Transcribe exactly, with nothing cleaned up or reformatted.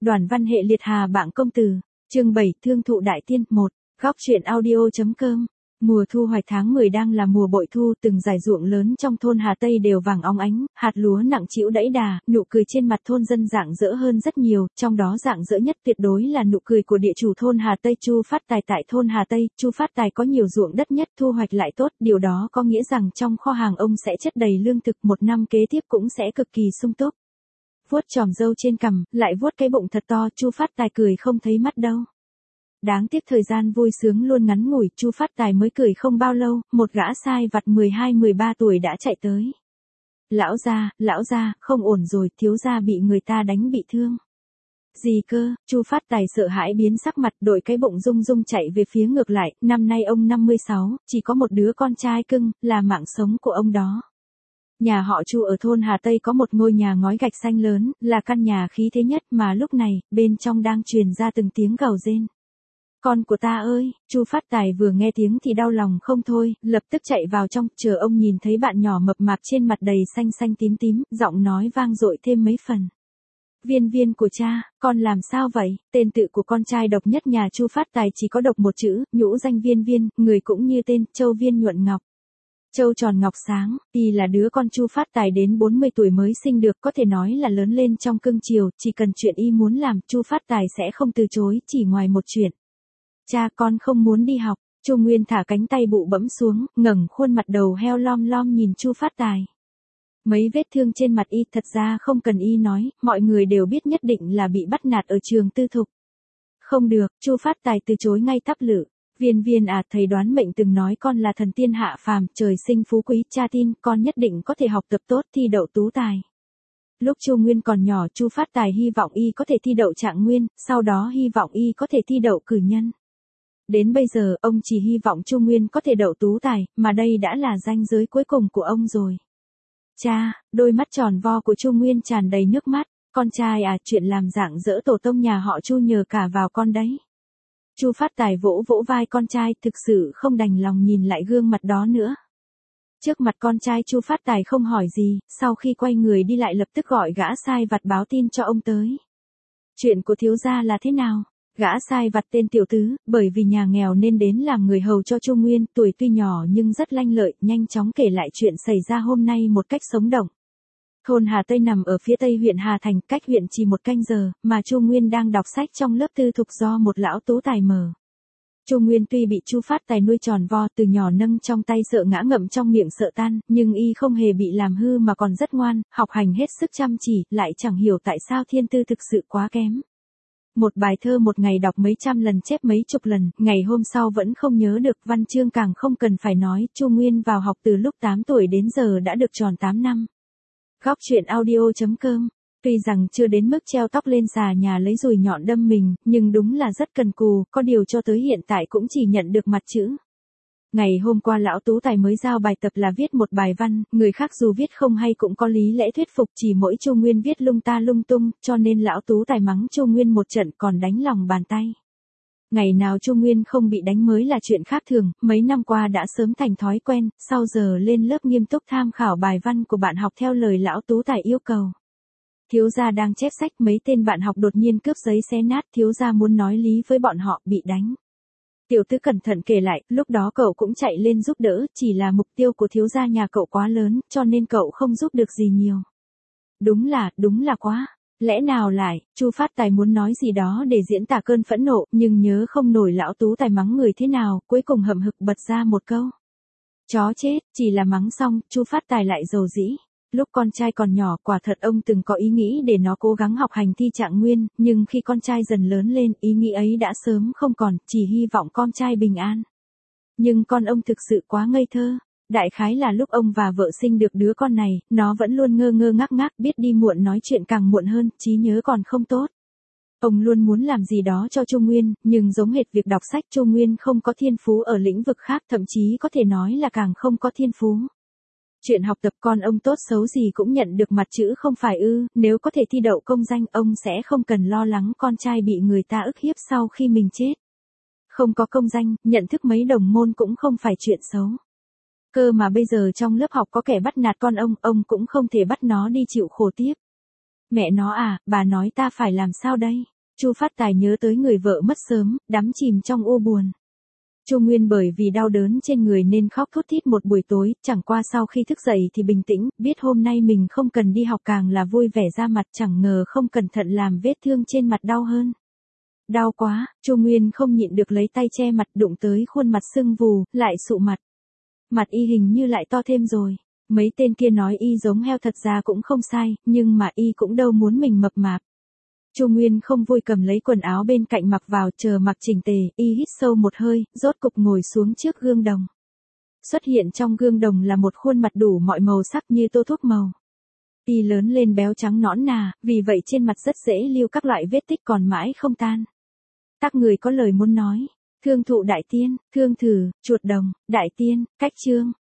Đoàn văn hệ liệt Hà Bảng công tử, chương bảy, thương thụ đại tiên, một, góc truyện audio.com. Mùa thu hoạch tháng mười đang là mùa bội thu, từng dải ruộng lớn trong thôn Hà Tây đều vàng óng ánh, hạt lúa nặng trĩu đẫy đà, nụ cười trên mặt thôn dân rạng rỡ hơn rất nhiều, trong đó rạng rỡ nhất tuyệt đối là nụ cười của địa chủ thôn Hà Tây Chu Phát Tài. Tại thôn Hà Tây, Chu Phát Tài có nhiều ruộng đất nhất, thu hoạch lại tốt, điều đó có nghĩa rằng trong kho hàng ông sẽ chất đầy lương thực, một năm kế tiếp cũng sẽ cực kỳ sung túc. Vuốt chòm râu trên cằm, lại vuốt cái bụng thật to, Chu Phát Tài cười không thấy mắt đâu. Đáng tiếc thời gian vui sướng luôn ngắn ngủi, Chu Phát Tài mới cười không bao lâu, một gã sai vặt mười hai mười ba tuổi đã chạy tới. Lão gia, lão gia, không ổn rồi, thiếu gia bị người ta đánh bị thương. Gì cơ? Chu Phát Tài sợ hãi biến sắc mặt, đội cái bụng rung rung chạy về phía ngược lại, năm nay ông năm mươi sáu, chỉ có một đứa con trai cưng, là mạng sống của ông đó. Nhà họ Chu ở thôn Hà Tây có một ngôi nhà ngói gạch xanh lớn, là căn nhà khí thế nhất mà lúc này, bên trong đang truyền ra từng tiếng gào rên. Con của ta ơi, Chu Phát Tài vừa nghe tiếng thì đau lòng không thôi, lập tức chạy vào trong, chờ ông nhìn thấy bạn nhỏ mập mạp trên mặt đầy xanh xanh tím tím, giọng nói vang dội thêm mấy phần. Viên Viên của cha, con làm sao vậy? Tên tự của con trai độc nhất nhà Chu Phát Tài chỉ có độc một chữ, nhũ danh Viên Viên, người cũng như tên, Châu Viên nhuận ngọc. Châu tròn ngọc sáng, y là đứa con Chu Phát Tài đến bốn mươi tuổi mới sinh được, có thể nói là lớn lên trong cưng chiều, chỉ cần chuyện y muốn làm, Chu Phát Tài sẽ không từ chối, chỉ ngoài một chuyện. Cha, con không muốn đi học. Chu Nguyên thả cánh tay bụ bẫm xuống, ngẩng khuôn mặt đầu heo lom lom nhìn Chu Phát Tài. Mấy vết thương trên mặt y thật ra không cần y nói, mọi người đều biết nhất định là bị bắt nạt ở trường tư thục. Không được, Chu Phát Tài từ chối ngay tắp lự. Viên Viên à, thầy đoán mệnh từng nói con là thần tiên hạ phàm, trời sinh phú quý, cha tin con nhất định có thể học tập tốt, thi đậu tú tài. Lúc Chu Nguyên còn nhỏ, Chu Phát Tài hy vọng y có thể thi đậu trạng nguyên, sau đó hy vọng y có thể thi đậu cử nhân. Đến bây giờ, ông chỉ hy vọng Chu Nguyên có thể đậu tú tài, mà đây đã là ranh giới cuối cùng của ông rồi. Cha, đôi mắt tròn vo của Chu Nguyên tràn đầy nước mắt, con trai à, chuyện làm rạng rỡ tổ tông nhà họ Chu nhờ cả vào con đấy. Chu Phát Tài vỗ vỗ vai con trai, thực sự không đành lòng nhìn lại gương mặt đó nữa. Trước mặt con trai Chu Phát Tài không hỏi gì, sau khi quay người đi lại lập tức gọi gã sai vặt báo tin cho ông tới. Chuyện của thiếu gia là thế nào? Gã sai vặt tên Tiểu Tứ, bởi vì nhà nghèo nên đến làm người hầu cho Chu Nguyên, tuổi tuy nhỏ nhưng rất lanh lợi, nhanh chóng kể lại chuyện xảy ra hôm nay một cách sống động. Thôn Hà Tây nằm ở phía tây huyện Hà Thành, cách huyện chỉ một canh giờ, mà Chu Nguyên đang đọc sách trong lớp tư thục do một lão tú tài mở. Chu Nguyên tuy bị Chu Phát Tài nuôi tròn vo, từ nhỏ nâng trong tay sợ ngã ngậm trong miệng sợ tan, nhưng y không hề bị làm hư mà còn rất ngoan, học hành hết sức chăm chỉ, lại chẳng hiểu tại sao thiên tư thực sự quá kém. Một bài thơ một ngày đọc mấy trăm lần, chép mấy chục lần, ngày hôm sau vẫn không nhớ được, văn chương càng không cần phải nói, Chu Nguyên vào học từ lúc tám tuổi đến giờ đã được tròn tám năm. Góc truyện audio.com. Tuy rằng chưa đến mức treo tóc lên xà nhà lấy dùi nhọn đâm mình, nhưng đúng là rất cần cù, có điều cho tới hiện tại cũng chỉ nhận được mặt chữ. Ngày hôm qua lão tú tài mới giao bài tập là viết một bài văn, người khác dù viết không hay cũng có lý lẽ thuyết phục, chỉ mỗi Chu Nguyên viết lung ta lung tung, cho nên lão tú tài mắng Chu Nguyên một trận còn đánh lòng bàn tay. Ngày nào Chu Nguyên không bị đánh mới là chuyện khác thường, mấy năm qua đã sớm thành thói quen, sau giờ lên lớp nghiêm túc tham khảo bài văn của bạn học theo lời lão tú tài yêu cầu. Thiếu gia đang chép sách, mấy tên bạn học đột nhiên cướp giấy xé nát, thiếu gia muốn nói lý với bọn họ, bị đánh. Tiểu Tứ cẩn thận kể lại, lúc đó cậu cũng chạy lên giúp đỡ, chỉ là mục tiêu của thiếu gia nhà cậu quá lớn, cho nên cậu không giúp được gì nhiều. Đúng là, đúng là quá. Lẽ nào lại, Chu Phát Tài muốn nói gì đó để diễn tả cơn phẫn nộ, nhưng nhớ không nổi lão tú tài mắng người thế nào, cuối cùng hậm hực bật ra một câu. Chó chết, chỉ là mắng xong, Chu Phát Tài lại dầu dĩ. Lúc con trai còn nhỏ, quả thật ông từng có ý nghĩ để nó cố gắng học hành thi trạng nguyên, nhưng khi con trai dần lớn lên, ý nghĩ ấy đã sớm không còn, chỉ hy vọng con trai bình an. Nhưng con ông thực sự quá ngây thơ. Đại khái là lúc ông và vợ sinh được đứa con này, nó vẫn luôn ngơ ngơ ngác ngác, biết đi muộn nói chuyện càng muộn hơn, trí nhớ còn không tốt. Ông luôn muốn làm gì đó cho Chu Nguyên, nhưng giống hệt việc đọc sách, Chu Nguyên không có thiên phú ở lĩnh vực khác, thậm chí có thể nói là càng không có thiên phú. Chuyện học tập con ông tốt xấu gì cũng nhận được mặt chữ không phải ư, nếu có thể thi đậu công danh ông sẽ không cần lo lắng con trai bị người ta ức hiếp sau khi mình chết. Không có công danh, nhận thức mấy đồng môn cũng không phải chuyện xấu. Cơ mà bây giờ trong lớp học có kẻ bắt nạt con ông, ông cũng không thể bắt nó đi chịu khổ tiếp. Mẹ nó à, bà nói ta phải làm sao đây? Chu Phát Tài nhớ tới người vợ mất sớm, đắm chìm trong u buồn. Chu Nguyên bởi vì đau đớn trên người nên khóc thút thít một buổi tối, chẳng qua sau khi thức dậy thì bình tĩnh, biết hôm nay mình không cần đi học càng là vui vẻ ra mặt, chẳng ngờ không cẩn thận làm vết thương trên mặt đau hơn. Đau quá, Chu Nguyên không nhịn được lấy tay che mặt, đụng tới khuôn mặt sưng vù, lại sụ mặt. Mặt y hình như lại to thêm rồi. Mấy tên kia nói y giống heo thật ra cũng không sai, nhưng mà y cũng đâu muốn mình mập mạp. Chu Nguyên không vui cầm lấy quần áo bên cạnh mặc vào, chờ mặc chỉnh tề, y hít sâu một hơi, rốt cục ngồi xuống trước gương đồng. Xuất hiện trong gương đồng là một khuôn mặt đủ mọi màu sắc như tô thuốc màu. Y lớn lên béo trắng nõn nà, vì vậy trên mặt rất dễ lưu các loại vết tích còn mãi không tan. Các người có lời muốn nói. Thương thụ đại tiên, thương thử, chuột đồng, đại tiên, cách trương.